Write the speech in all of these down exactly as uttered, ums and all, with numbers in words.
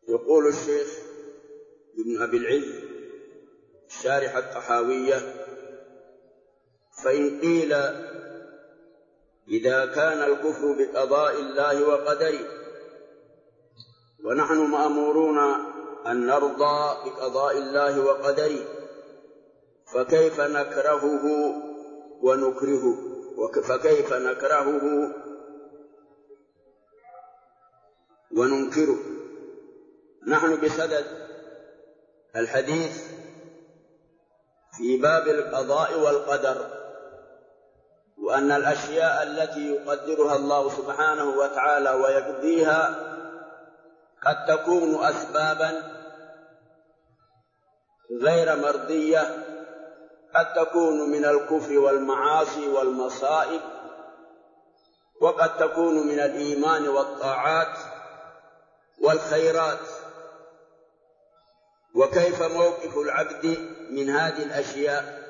يقول الشيخ ابن أبي العز شارح الطحاوية: فإن قيل إذا كان الكفر بقضاء الله وقدره ونحن مأمورون أن نرضى بقضاء الله وقدره، فكيف نكرهه ونكرهه فكيف نكرهه وننكره؟ نحن بصدد الحديث في باب القضاء والقدر، وأن الأشياء التي يقدرها الله سبحانه وتعالى ويقضيها قد تكون أسبابا غير مرضية، قد تكون من الكفر والمعاصي والمصائب، وقد تكون من الإيمان والطاعات والخيرات. وكيف موقف العبد من هذه الأشياء؟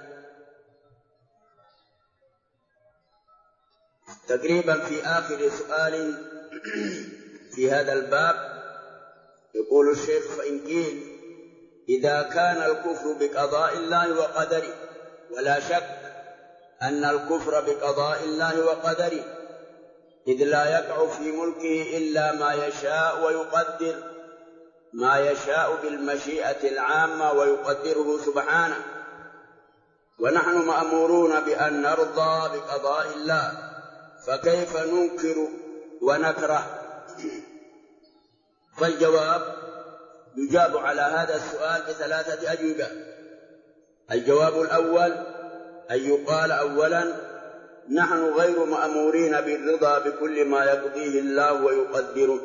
تقريبا في آخر سؤال في هذا الباب يقول الشيخ: فإن قيل إذا كان الكفر بقضاء الله وقدره، ولا شك أن الكفر بقضاء الله وقدره إذ لا يقع في ملكه إلا ما يشاء ويقدر ما يشاء بالمشيئة العامة ويقدره سبحانه، ونحن مأمورون بأن نرضى بقضاء الله، فكيف ننكر ونكره؟ فالجواب يجاب على هذا السؤال بثلاثة أجوبة. الجواب الأول أن يقال أولا: نحن غير مأمورين بالرضا بكل ما يقضيه الله ويقدره،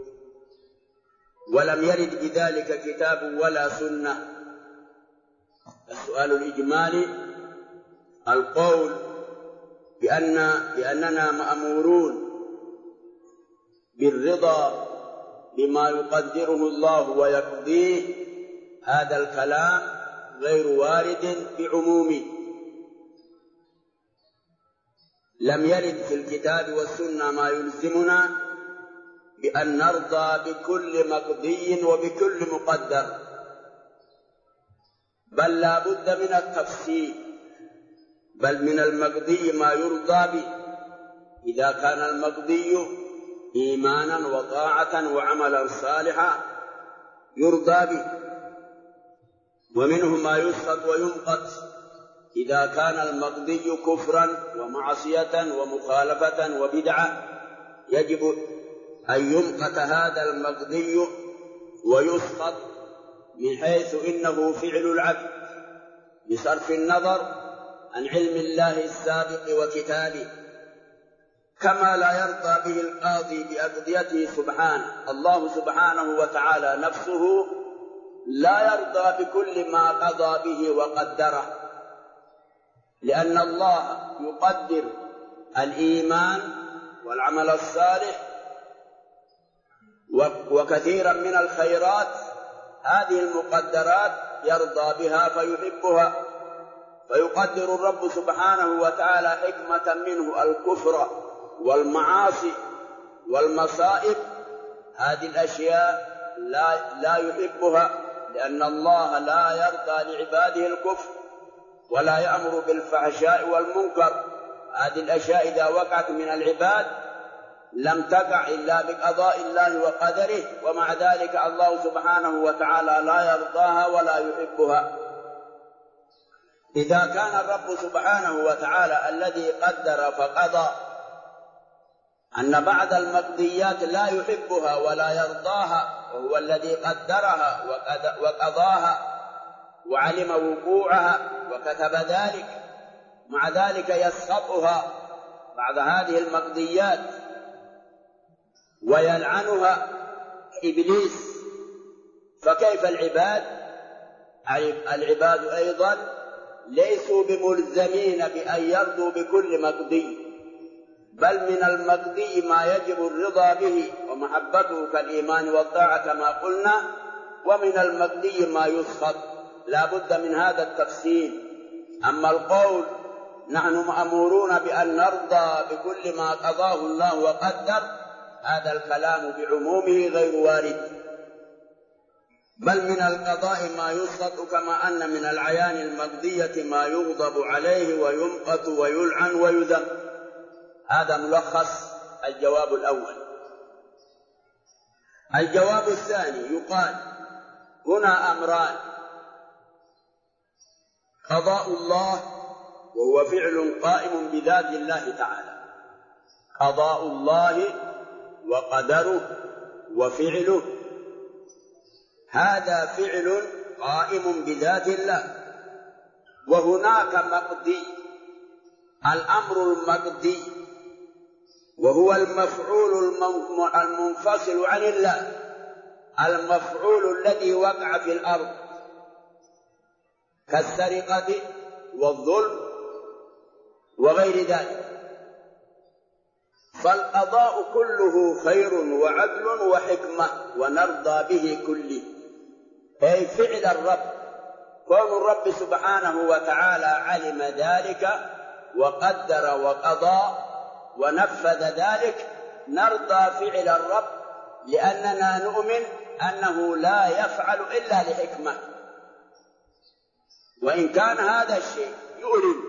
ولم يرد بذلك كتاب ولا سنة. السؤال الإجمالي: القول بأن بأننا مأمورون بالرضا بما يقدره الله ويقضيه، هذا الكلام غير وارد بعمومه، لم يرد في الكتاب والسنة ما يلزمنا بأن نرضى بكل مقضي وبكل مقدر، بل لا بد من التفصيل، بل من المقضي ما يرضى به إذا كان المقضي إيمانا وطاعة وعملا صالحا يرضى به، ومنه ما يسقط ويمقت إذا كان المقضي كفرا ومعصية ومخالفة وبدعة، يجب أن يمقت هذا المقضي ويسقط من حيث إنه فعل العبد بصرف النظر عن علم الله السابق وكتابه، كما لا يرضى به القاضي بأقضيته سبحانه. الله سبحانه وتعالى نفسه لا يرضى بكل ما قضى به وقدره، لأن الله يقدر الإيمان والعمل الصالح وكثيرا من الخيرات، هذه المقدرات يرضى بها فيحبها، فيقدر الرب سبحانه وتعالى حكمة منه الكفر والمعاصي والمصائب، هذه الأشياء لا, لا يحبها، لأن الله لا يرضى لعباده الكفر ولا يأمر بالفحشاء والمنكر. هذه الأشياء إذا وقعت من العباد لم تقع إلا بقضاء الله وقدره، ومع ذلك الله سبحانه وتعالى لا يرضاها ولا يحبها. إذا كان الرب سبحانه وتعالى الذي قدر فقضى أن بعض المقضيات لا يحبها ولا يرضاها، وهو الذي قدرها وقضاها وعلم وقوعها وكتب ذلك، مع ذلك يسخطها بعض هذه المقضيات ويلعنها إبليس، فكيف العباد؟ العباد أيضا ليسوا بملزمين بأن يرضوا بكل مقضي، بل من المقضي ما يجب الرضا به ومحبته كالإيمان والطاعة كما قلنا، ومن المقضي ما يسخط، لا بد من هذا التفصيل. أما القول نحن مأمورون بأن نرضى بكل ما قضاه الله وقدر، هذا الكلام بعمومه غير وارد. بل من القضاء ما يسقط، كما أن من العيان المقضية ما يغضب عليه ويمقت ويلعن ويذم. هذا ملخص الجواب الأول. الجواب الثاني يقال هنا أمران: قضاء الله وهو فعل قائم بذات الله تعالى، قضاء الله وقدره وفعله، هذا فعل قائم بذات الله. وهناك مقضي، الأمر المقضي وهو المفعول المنفصل عن الله، المفعول الذي وقع في الأرض كالسرقة والظلم وغير ذلك. فالقضاء كله خير وعدل وحكمة ونرضى به كله، أي فعل الرب، كون الرب سبحانه وتعالى علم ذلك وقدر وقضى ونفذ ذلك، نرضى فعل الرب لأننا نؤمن أنه لا يفعل إلا لحكمة، وإن كان هذا الشيء يؤلم،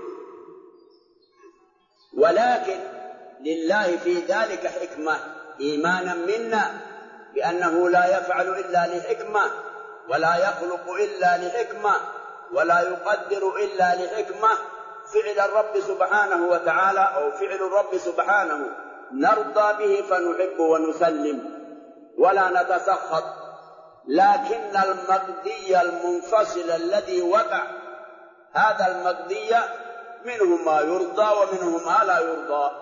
ولكن لله في ذلك حكمة، إيمانا منا بأنه لا يفعل إلا لحكمة، ولا يخلق إلا لحكمة، ولا يقدر إلا لحكمة. فعل الرب سبحانه وتعالى أو فعل الرب سبحانه نرضى به فنحب ونسلم ولا نتسخط. لكن المقضي المنفصل الذي وقع، هذا المقضي منه ما يرضى ومنه ما لا يرضى.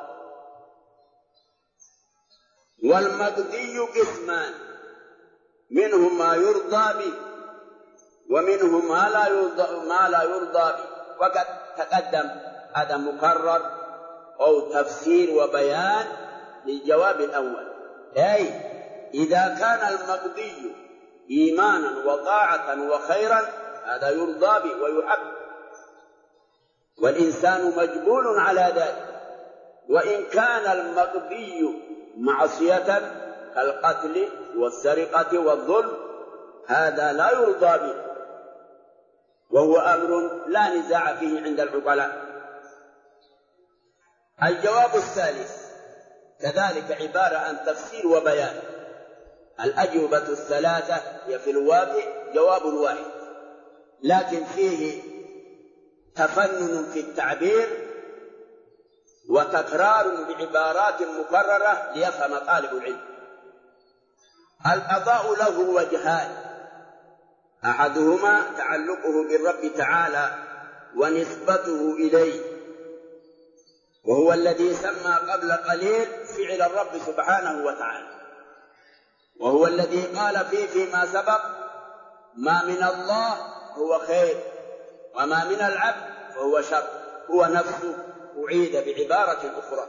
والمقضي قسمان: منه ما يرضى به ومنه ما لا يرضى, ما لا يرضى به. وقد تقدم هذا مكرر أو تفسير وبيان للجواب الأول، أي إذا كان المقضي إيمانا وطاعة وخيرا هذا يرضى به ويحب، والإنسان مجبول على ذلك. وإن كان المقضي معصية كالقتل والسرقة والظلم هذا لا يرضى به، وهو أمر لا نزاع فيه عند العقلاء. الجواب الثالث كذلك عبارة عن تفسير وبيان. الأجوبة الثلاثة هي في الواقع جواب واحد، لكن فيه تفنن في التعبير وتكرار بعبارات مكررة ليفهم طالب العلم. القضاء له وجهان: أحدهما تعلقه بالرب تعالى ونسبته إليه، وهو الذي سمى قبل قليل فعل الرب سبحانه وتعالى، وهو الذي قال فيه فيما سبق: ما من الله هو خير وما من العبد فهو شر، هو نفسه أعيد بعبارة أخرى.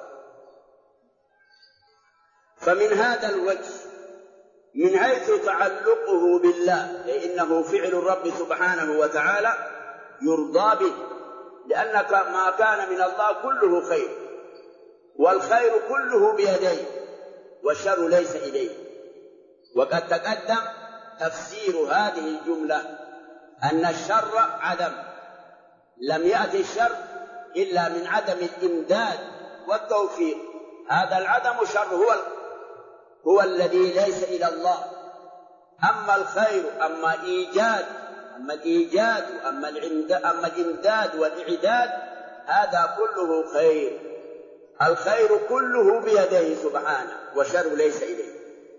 فمن هذا الوجه من حيث تعلقه بالله، لأنه فعل الرب سبحانه وتعالى يرضى به، لأن ما كان من الله كله خير، والخير كله بيديه والشر ليس إليه. وقد تقدم تفسير هذه الجملة أن الشر عدم، لم يأتي الشر إلا من عدم الإمداد والتوفيق، هذا العدم شر هو هو الذي ليس إلى الله. أما الخير، أما إيجاد أما الإيجاد أما أما الإمداد والإعداد، هذا كله خير، الخير كله بيده سبحانه والشر ليس إليه.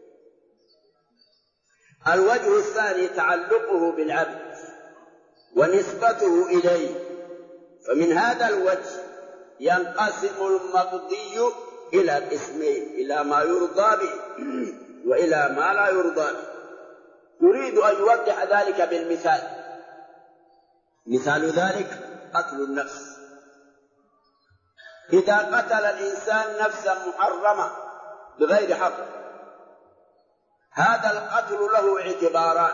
الوجه الثاني تعلقه بالعبد ونسبته إليه، فمن هذا الوجه ينقسم المقضي إلى قسمين: إلى ما يرضى به وإلى ما لا يرضى به. يريد أن يوضح ذلك بالمثال. مثال ذلك قتل النفس. إذا قتل الإنسان نفسا محرمة بغير حق، هذا القتل له اعتباران: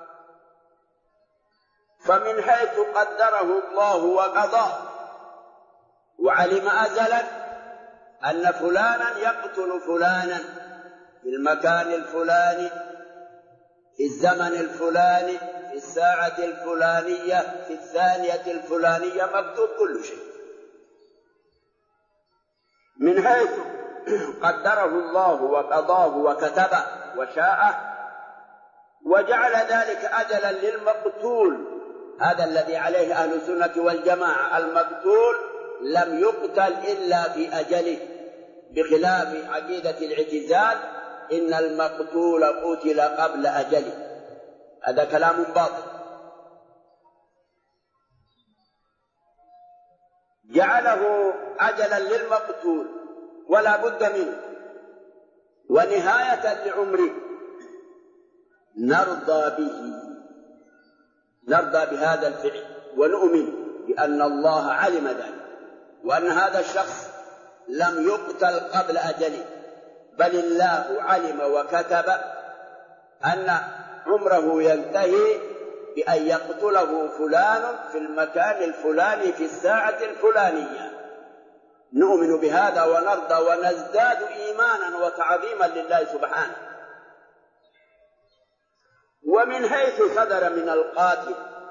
فمن حيث قدره الله وقضاه وعلم أزلا أن فلانا يقتل فلانا في المكان الفلاني في الزمن الفلاني، في الساعة الفلانية، في الثانية الفلانية، مكتوب كل شيء من حيث قدره الله وقضاه وكتبه وشاءه، وجعل ذلك أجلا للمقتول. هذا الذي عليه أهل السنة والجماعة، المقتول لم يقتل إلا في أجله، بخلاف عقيدة الاعتزال إن المقتول قتل قبل أجله. هذا كلام باطل. جعله أجلا للمقتول ولا بد منه ونهاية لعمره، نرضى به، نرضى بهذا الفعل ونؤمن بأن الله علم ذلك، وأن هذا الشخص لم يقتل قبل أجله، بل الله علم وكتب أن عمره ينتهي بأن يقتله فلان في المكان الفلاني في الساعة الفلانية. نؤمن بهذا ونرضى ونزداد إيمانا وتعظيما لله سبحانه. ومن حيث صدر من القاتل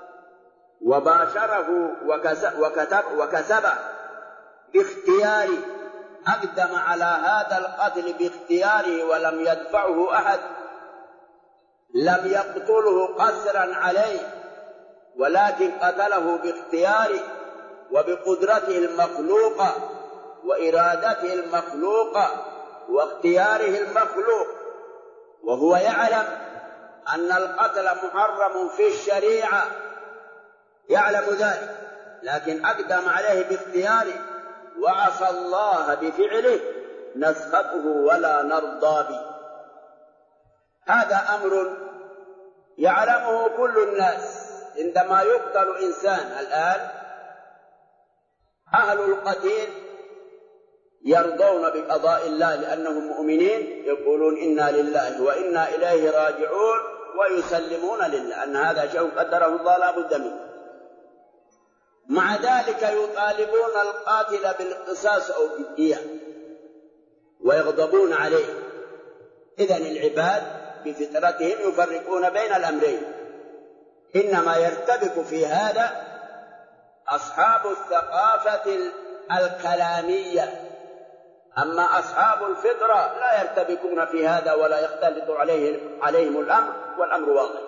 وباشره وكسب وكسبه باختياره، أقدم على هذا القتل باختياره ولم يدفعه أحد، لم يقتله قسرا عليه، ولكن قتله باختياره وبقدرته المخلوقة وإرادته المخلوقة واختياره المخلوق، وهو يعلم أن القتل محرم في الشريعة، يعلم ذلك، لكن أقدم عليه باختياره وعصى الله بفعله، نسخطه ولا نرضى به. هذا أمر يعلمه كل الناس. عندما يقتل إنسان الآن، أهل القتيل يرضون بقضاء الله لأنهم مؤمنين، يقولون إنا لله وإنا إليه راجعون، ويسلمون لله أن هذا شيء قدره الله لا بد منه. مع ذلك يطالبون القاتل بالقصاص أو بالدية ويغضبون عليه. إذن العباد بفطرتهم يفرقون بين الأمرين. إنما يرتبك في هذا أصحاب الثقافة الكلامية، أما أصحاب الفطرة لا يرتبكون في هذا ولا يختلط عليهم, عليهم الأمر، والأمر واضح.